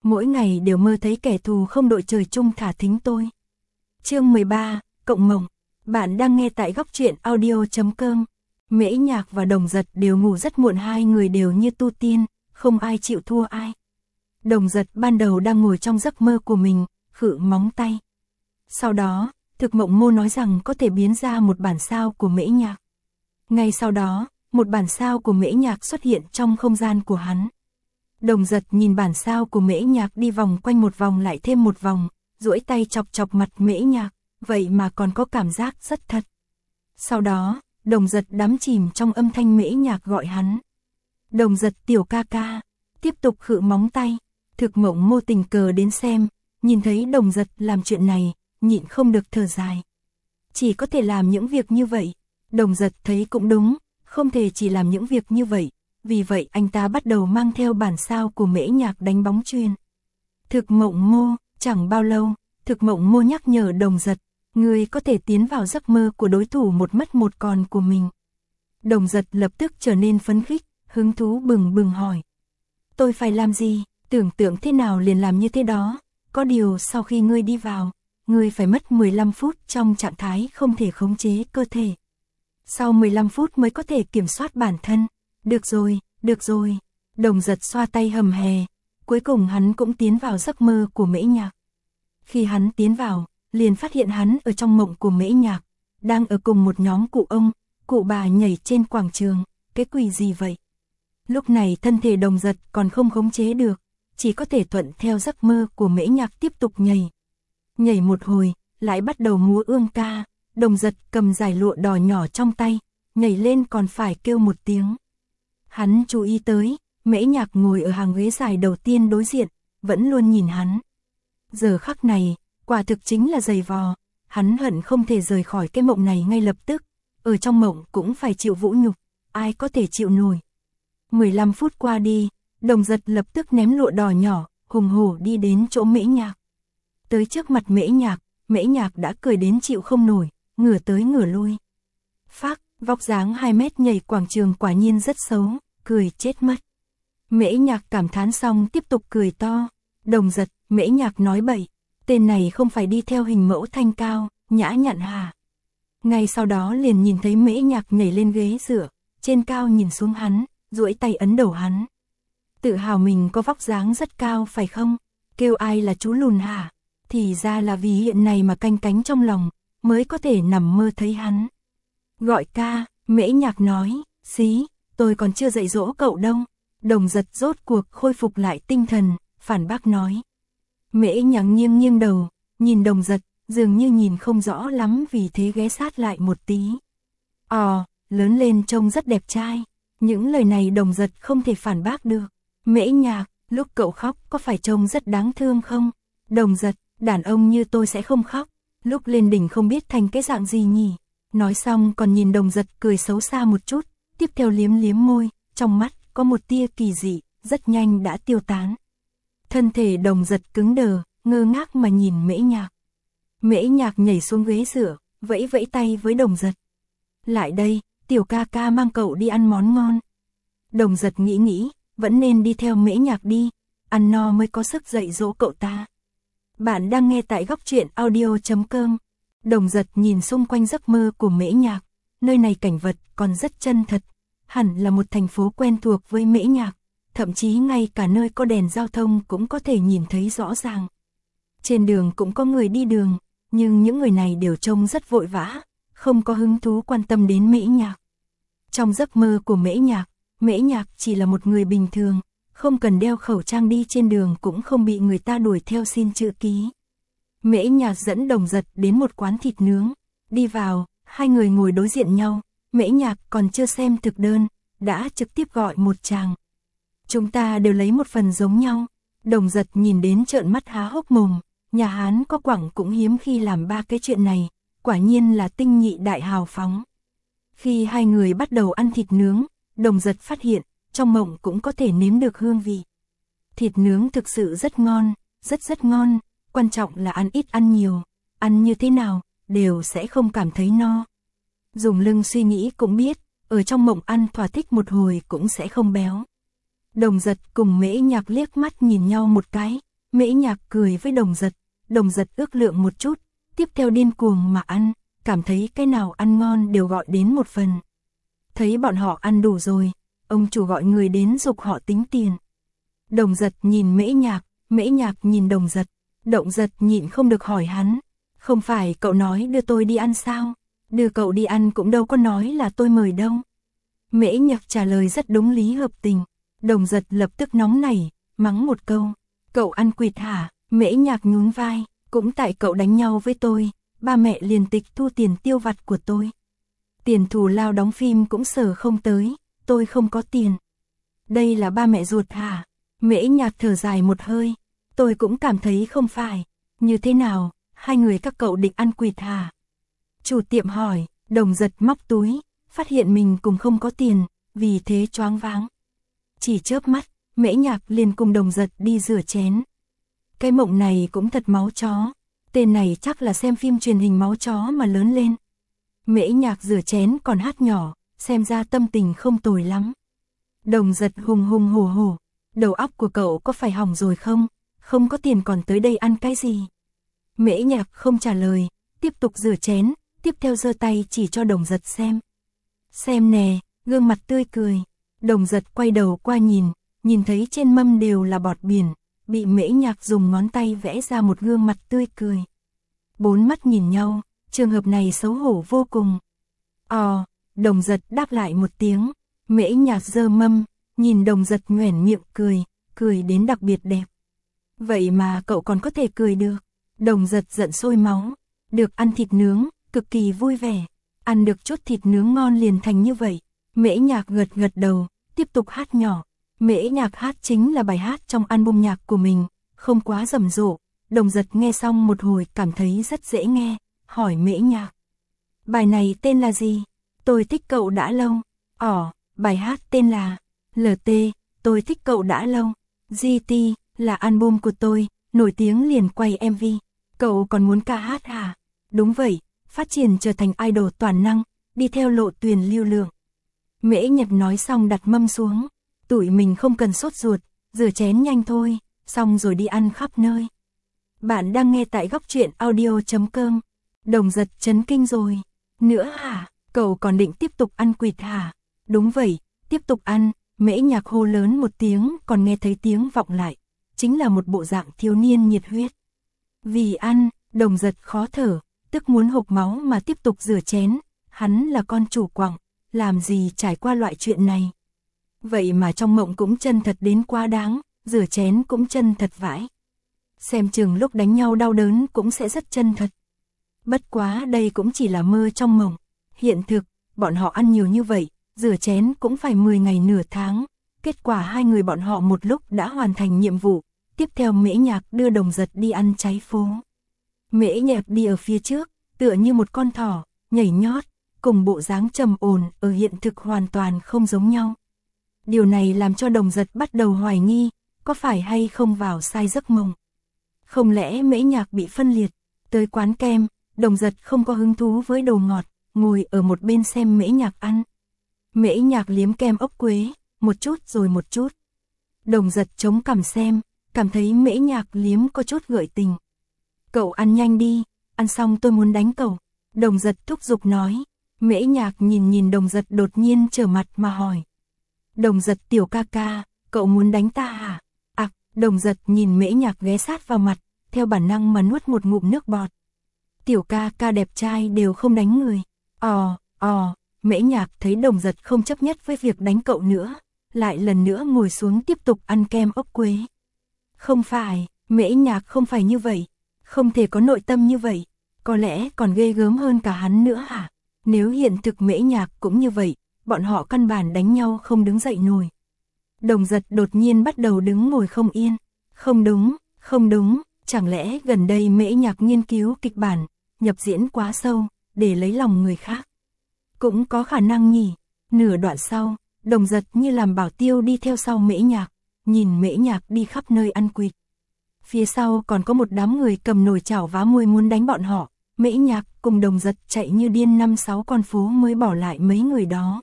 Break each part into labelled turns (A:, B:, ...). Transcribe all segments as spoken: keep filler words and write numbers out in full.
A: mỗi ngày đều mơ thấy kẻ thù không đội trời chung thả thính tôi. Chương mười ba, Cộng Mộng. Bạn đang nghe tại góc truyện audio chấm com. Mễ Nhạc và Đồng Giật đều ngủ rất muộn, hai người đều như tu tiên, không ai chịu thua ai. Đồng Giật ban đầu đang ngồi trong giấc mơ của mình, khự móng tay. Sau đó, Thực Mộng Mô nói rằng có thể biến ra một bản sao của Mễ Nhạc. Ngay sau đó, một bản sao của Mễ Nhạc xuất hiện trong không gian của hắn. Đồng Giật nhìn bản sao của Mễ Nhạc đi vòng quanh một vòng lại thêm một vòng, duỗi tay chọc chọc mặt Mễ Nhạc, vậy mà còn có cảm giác rất thật. Sau đó, Đồng Giật đắm chìm trong âm thanh Mễ Nhạc gọi hắn. Đồng Giật tiểu ca ca, tiếp tục khự móng tay. Thực Mộng Mô tình cờ đến xem, nhìn thấy Đồng Giật làm chuyện này, nhịn không được thở dài. Chỉ có thể làm những việc như vậy. Đồng Giật thấy cũng đúng, không thể chỉ làm những việc như vậy. Vì vậy anh ta bắt đầu mang theo bản sao của Mễ Nhạc đánh bóng chuyền. Thực Mộng Mô, chẳng bao lâu, Thực Mộng Mô nhắc nhở Đồng Giật, người có thể tiến vào giấc mơ của đối thủ một mất một còn của mình. Đồng Giật lập tức trở nên phấn khích, hứng thú bừng bừng hỏi. Tôi phải làm gì, tưởng tượng thế nào liền làm như thế đó, có điều sau khi ngươi đi vào, ngươi phải mất mười lăm phút trong trạng thái không thể khống chế cơ thể. Sau mười lăm phút mới có thể kiểm soát bản thân. Được rồi, được rồi. Đồng Giật xoa tay hầm hè, cuối cùng hắn cũng tiến vào giấc mơ của Mễ Nhạc. Khi hắn tiến vào, liền phát hiện hắn ở trong mộng của Mễ Nhạc, đang ở cùng một nhóm cụ ông, cụ bà nhảy trên quảng trường, cái quỷ gì vậy? Lúc này thân thể Đồng Giật còn không khống chế được, chỉ có thể thuận theo giấc mơ của Mễ Nhạc tiếp tục nhảy. Nhảy một hồi, lại bắt đầu múa ương ca, Đồng Giật cầm dải lụa đỏ nhỏ trong tay, nhảy lên còn phải kêu một tiếng. Hắn chú ý tới, Mễ Nhạc ngồi ở hàng ghế dài đầu tiên đối diện, vẫn luôn nhìn hắn. Giờ khắc này, quả thực chính là giày vò, hắn hận không thể rời khỏi cái mộng này ngay lập tức, ở trong mộng cũng phải chịu vũ nhục, ai có thể chịu nổi. mười lăm phút qua đi, Đồng Giật lập tức ném lụa đỏ nhỏ, hùng hổ đi đến chỗ Mễ Nhạc. Tới trước mặt Mễ Nhạc, Mễ Nhạc đã cười đến chịu không nổi, ngửa tới ngửa lui. Phác, vóc dáng hai mét nhảy quảng trường quả nhiên rất xấu, cười chết mất. Mễ Nhạc cảm thán xong tiếp tục cười to. Đồng Giật, Mễ Nhạc nói bậy, tên này không phải đi theo hình mẫu thanh cao, nhã nhặn hả? Ngay sau đó liền nhìn thấy Mễ Nhạc nhảy lên ghế dựa, trên cao nhìn xuống hắn, duỗi tay ấn đầu hắn. Tự hào mình có vóc dáng rất cao phải không? Kêu ai là chú lùn hả? Thì ra là vì hiện này mà canh cánh trong lòng, mới có thể nằm mơ thấy hắn. Gọi ca, Mễ Nhạc nói, xí, tôi còn chưa dạy dỗ cậu đâu. Đồng Giật rốt cuộc khôi phục lại tinh thần, phản bác nói. Mễ Nhạc nghiêng nghiêng đầu, nhìn Đồng Giật, dường như nhìn không rõ lắm vì thế ghé sát lại một tí. Ồ, lớn lên trông rất đẹp trai. Những lời này Đồng Giật không thể phản bác được. Mễ Nhạc, lúc cậu khóc có phải trông rất đáng thương không? Đồng Giật, đàn ông như tôi sẽ không khóc. Lúc lên đỉnh không biết thành cái dạng gì nhỉ? Nói xong còn nhìn Đồng Giật cười xấu xa một chút, tiếp theo liếm liếm môi, trong mắt có một tia kỳ dị, rất nhanh đã tiêu tán. Thân thể Đồng Giật cứng đờ, ngơ ngác mà nhìn Mễ Nhạc. Mễ Nhạc nhảy xuống ghế dựa, vẫy vẫy tay với Đồng Giật. Lại đây, tiểu ca ca mang cậu đi ăn món ngon. Đồng Giật nghĩ nghĩ, vẫn nên đi theo Mễ Nhạc đi, ăn no mới có sức dạy dỗ cậu ta. Bạn đang nghe tại góc truyện audio chấm com. Đồng Giật nhìn xung quanh giấc mơ của Mễ Nhạc, nơi này cảnh vật còn rất chân thật, hẳn là một thành phố quen thuộc với Mễ Nhạc, thậm chí ngay cả nơi có đèn giao thông cũng có thể nhìn thấy rõ ràng. Trên đường cũng có người đi đường, nhưng những người này đều trông rất vội vã, không có hứng thú quan tâm đến Mễ Nhạc. Trong giấc mơ của Mễ Nhạc, Mễ Nhạc chỉ là một người bình thường, không cần đeo khẩu trang đi trên đường cũng không bị người ta đuổi theo xin chữ ký. Mễ Nhạc dẫn Đồng Giật đến một quán thịt nướng, đi vào, hai người ngồi đối diện nhau, Mễ Nhạc còn chưa xem thực đơn, đã trực tiếp gọi một tràng. Chúng ta đều lấy một phần giống nhau. Đồng Giật nhìn đến trợn mắt há hốc mồm, nhà Hán có quẳng cũng hiếm khi làm ba cái chuyện này, quả nhiên là tinh nhị đại hào phóng. Khi hai người bắt đầu ăn thịt nướng, Đồng Giật phát hiện, trong mộng cũng có thể nếm được hương vị. Thịt nướng thực sự rất ngon, rất rất ngon, quan trọng là ăn ít ăn nhiều, ăn như thế nào, đều sẽ không cảm thấy no. Dùng lưng suy nghĩ cũng biết, ở trong mộng ăn thỏa thích một hồi cũng sẽ không béo. Đồng Giật cùng Mễ Nhạc liếc mắt nhìn nhau một cái, Mễ Nhạc cười với Đồng Giật, Đồng Giật ước lượng một chút, tiếp theo điên cuồng mà ăn, cảm thấy cái nào ăn ngon đều gọi đến một phần. Thấy bọn họ ăn đủ rồi, ông chủ gọi người đến giục họ tính tiền. Đồng Giật nhìn Mễ Nhạc, Mễ Nhạc nhìn Đồng Giật, Đồng Giật nhịn không được hỏi hắn, không phải cậu nói đưa tôi đi ăn sao? Đưa cậu đi ăn cũng đâu có nói là tôi mời đâu. Mễ Nhạc trả lời rất đúng lý hợp tình. Đồng Giật lập tức nóng nảy, mắng một câu, cậu ăn quỵt hả? Mễ Nhạc nhún vai, cũng tại cậu đánh nhau với tôi, ba mẹ liền tịch thu tiền tiêu vặt của tôi. Tiền thù lao đóng phim cũng sở không tới, tôi không có tiền. Đây là ba mẹ ruột hả? Mễ Nhạc thở dài một hơi, tôi cũng cảm thấy không phải. Như thế nào, hai người các cậu định ăn quỵt hả? Chủ tiệm hỏi. Đồng Giật móc túi, phát hiện mình cũng không có tiền, vì thế choáng váng. Chỉ chớp mắt, Mễ Nhạc liền cùng Đồng Giật đi rửa chén. Cái mộng này cũng thật máu chó, tên này chắc là xem phim truyền hình máu chó mà lớn lên. Mễ Nhạc rửa chén còn hát nhỏ, xem ra tâm tình không tồi lắm. Đồng Giật hùng hùng hổ hổ, đầu óc của cậu có phải hỏng rồi không? Không có tiền còn tới đây ăn cái gì? Mễ Nhạc không trả lời, tiếp tục rửa chén, tiếp theo giơ tay chỉ cho Đồng Giật xem. Xem nè, gương mặt tươi cười. Đồng Giật quay đầu qua nhìn, nhìn thấy trên mâm đều là bọt biển, bị Mễ Nhạc dùng ngón tay vẽ ra một gương mặt tươi cười. Bốn mắt nhìn nhau, trường hợp này xấu hổ vô cùng. Ồ, Đồng Giật đáp lại một tiếng, Mễ Nhạc giơ mâm, nhìn Đồng Giật nhoẻn miệng cười, cười đến đặc biệt đẹp. Vậy mà cậu còn có thể cười được. Đồng Giật giận sôi máu, được ăn thịt nướng, cực kỳ vui vẻ, ăn được chút thịt nướng ngon liền thành như vậy. Mễ Nhạc gật gật đầu, tiếp tục hát nhỏ. Mễ Nhạc hát chính là bài hát trong album nhạc của mình, không quá rầm rộ. Đồng Giật nghe xong một hồi cảm thấy rất dễ nghe, hỏi Mễ Nhạc. Bài này tên là gì? Tôi thích cậu đã lâu. Ồ, bài hát tên là lờ tê, tôi thích cậu đã lâu. giê tê là album của tôi, nổi tiếng liền quay em vê. Cậu còn muốn ca hát hả? Đúng vậy, phát triển trở thành idol toàn năng, đi theo lộ tuyển lưu lượng. Mễ Nhạc nói xong đặt mâm xuống, tụi mình không cần sốt ruột, rửa chén nhanh thôi, xong rồi đi ăn khắp nơi. Bạn đang nghe tại góc truyện audio chấm com. Đồng Giật chấn kinh rồi. Nữa hả? Cậu còn định tiếp tục ăn quỵt hả? Đúng vậy, tiếp tục ăn. Mễ Nhạc hô lớn một tiếng còn nghe thấy tiếng vọng lại. Chính là một bộ dạng thiếu niên nhiệt huyết. Vì ăn, Đồng Giật khó thở, tức muốn hộc máu mà tiếp tục rửa chén. Hắn là con chủ quặng, làm gì trải qua loại chuyện này. Vậy mà trong mộng cũng chân thật đến quá đáng, rửa chén cũng chân thật vãi. Xem chừng lúc đánh nhau đau đớn cũng sẽ rất chân thật. Bất quá đây cũng chỉ là mơ trong mộng. Hiện thực, bọn họ ăn nhiều như vậy, rửa chén cũng phải mười ngày nửa tháng. Kết quả hai người bọn họ một lúc đã hoàn thành nhiệm vụ. Tiếp theo Mễ Nhạc đưa Đồng Giật đi ăn cháy phố. Mễ Nhạc đi ở phía trước, tựa như một con thỏ, nhảy nhót, cùng bộ dáng trầm ổn ở hiện thực hoàn toàn không giống nhau. Điều này làm cho Đồng Giật bắt đầu hoài nghi, có phải hay không vào sai giấc mộng. Không lẽ Mễ Nhạc bị phân liệt? Tới quán kem, Đồng Giật không có hứng thú với đồ ngọt, ngồi ở một bên xem Mễ Nhạc ăn. Mễ Nhạc liếm kem ốc quế, một chút rồi một chút. Đồng Giật chống cằm xem, cảm thấy Mễ Nhạc liếm có chút gợi tình. Cậu ăn nhanh đi, ăn xong tôi muốn đánh cậu. Đồng Giật thúc giục nói. Mễ Nhạc nhìn nhìn Đồng Giật đột nhiên trở mặt mà hỏi. Đồng Giật tiểu ca ca, cậu muốn đánh ta hả? À, Đồng Giật nhìn Mễ Nhạc ghé sát vào mặt, theo bản năng mà nuốt một ngụm nước bọt. Tiểu ca ca đẹp trai đều không đánh người. Ồ, ồ, Mễ Nhạc thấy Đồng Giật không chấp nhất với việc đánh cậu nữa, lại lần nữa ngồi xuống tiếp tục ăn kem ốc quế. Không phải, Mễ Nhạc không phải như vậy, không thể có nội tâm như vậy, có lẽ còn ghê gớm hơn cả hắn nữa hả? Nếu hiện thực Mễ Nhạc cũng như vậy, bọn họ căn bản đánh nhau không đứng dậy nổi. Đồng Giật đột nhiên bắt đầu đứng ngồi không yên. Không đúng, không đúng, chẳng lẽ gần đây Mễ Nhạc nghiên cứu kịch bản, nhập diễn quá sâu, để lấy lòng người khác. Cũng có khả năng nhỉ. Nửa đoạn sau, Đồng Giật như làm bảo tiêu đi theo sau Mễ Nhạc, nhìn Mễ Nhạc đi khắp nơi ăn quỵt. Phía sau còn có một đám người cầm nồi chảo vá muôi muốn đánh bọn họ. Mễ Nhạc cùng Đồng Giật chạy như điên năm sáu con phố mới bỏ lại mấy người đó.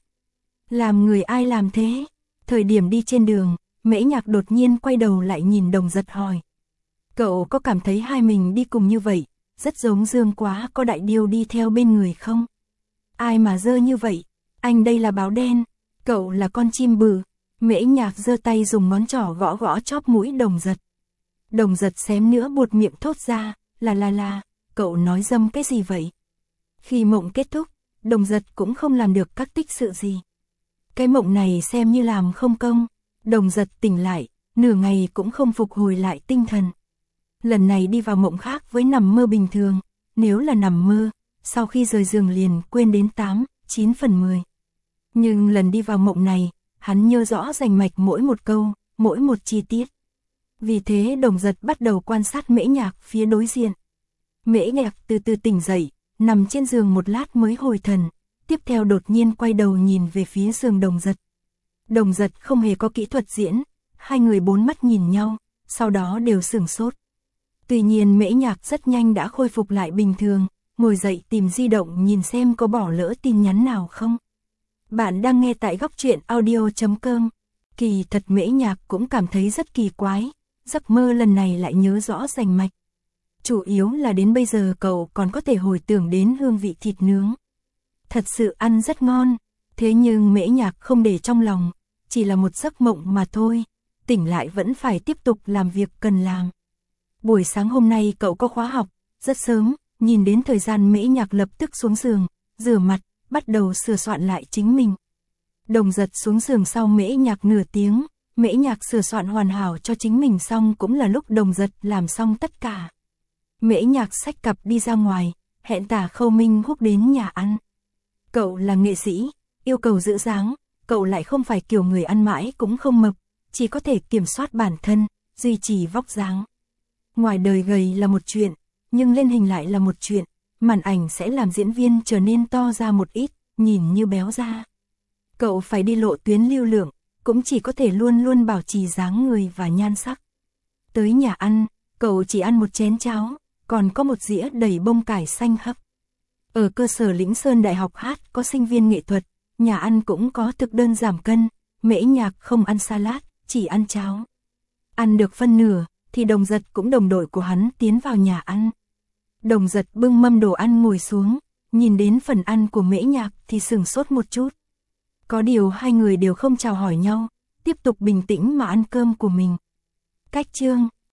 A: Làm người ai làm thế? Thời điểm đi trên đường, Mễ Nhạc đột nhiên quay đầu lại nhìn Đồng Giật hỏi. Cậu có cảm thấy hai mình đi cùng như vậy, rất giống Dương Quá có đại điêu đi theo bên người không? Ai mà dơ như vậy? Anh đây là báo đen, cậu là con chim bự. Mễ Nhạc giơ tay dùng ngón trỏ gõ gõ chóp mũi Đồng Giật. Đồng Giật xém nữa buột miệng thốt ra, là là là, cậu nói dâm cái gì vậy? Khi mộng kết thúc, Đồng Giật cũng không làm được các tích sự gì. Cái mộng này xem như làm không công. Đồng Giật tỉnh lại, nửa ngày cũng không phục hồi lại tinh thần. Lần này đi vào mộng khác với nằm mơ bình thường, nếu là nằm mơ, sau khi rời giường liền quên đến tám, chín phần mười. Nhưng lần đi vào mộng này, hắn nhớ rõ rành mạch mỗi một câu, mỗi một chi tiết. Vì thế Đồng Giật bắt đầu quan sát Mễ Nhạc phía đối diện. Mễ Nhạc từ từ tỉnh dậy, nằm trên giường một lát mới hồi thần, tiếp theo đột nhiên quay đầu nhìn về phía giường Đồng Giật. Đồng Giật không hề có kỹ thuật diễn, hai người bốn mắt nhìn nhau, sau đó đều sửng sốt. Tuy nhiên Mễ Nhạc rất nhanh đã khôi phục lại bình thường, ngồi dậy tìm di động nhìn xem có bỏ lỡ tin nhắn nào không. Bạn đang nghe tại góc truyện audio chấm com. Kỳ thật Mễ Nhạc cũng cảm thấy rất kỳ quái, giấc mơ lần này lại nhớ rõ rành mạch. Chủ yếu là đến bây giờ cậu còn có thể hồi tưởng đến hương vị thịt nướng. Thật sự ăn rất ngon, thế nhưng Mễ Nhạc không để trong lòng, chỉ là một giấc mộng mà thôi, tỉnh lại vẫn phải tiếp tục làm việc cần làm. Buổi sáng hôm nay cậu có khóa học, rất sớm, nhìn đến thời gian Mễ Nhạc lập tức xuống giường, rửa mặt, bắt đầu sửa soạn lại chính mình. Đồng Giật xuống giường sau Mễ Nhạc nửa tiếng, Mễ Nhạc sửa soạn hoàn hảo cho chính mình xong cũng là lúc Đồng Giật làm xong tất cả. Mễ Nhạc xách cặp đi ra ngoài, hẹn Tả Khâu Minh Húc đến nhà ăn. Cậu là nghệ sĩ, yêu cầu giữ dáng, cậu lại không phải kiểu người ăn mãi cũng không mập, chỉ có thể kiểm soát bản thân, duy trì vóc dáng. Ngoài đời gầy là một chuyện, nhưng lên hình lại là một chuyện, màn ảnh sẽ làm diễn viên trở nên to ra một ít, nhìn như béo ra. Cậu phải đi lộ tuyến lưu lượng, cũng chỉ có thể luôn luôn bảo trì dáng người và nhan sắc. Tới nhà ăn, cậu chỉ ăn một chén cháo, còn có một dĩa đầy bông cải xanh hấp. Ở cơ sở Lĩnh Sơn Đại học Hát có sinh viên nghệ thuật, nhà ăn cũng có thực đơn giảm cân, Mễ Nhạc không ăn salad, chỉ ăn cháo. Ăn được phân nửa, thì Đồng Giật cũng đồng đội của hắn tiến vào nhà ăn. Đồng Giật bưng mâm đồ ăn ngồi xuống, nhìn đến phần ăn của Mễ Nhạc thì sửng sốt một chút. Có điều hai người đều không chào hỏi nhau, tiếp tục bình tĩnh mà ăn cơm của mình. Cách chương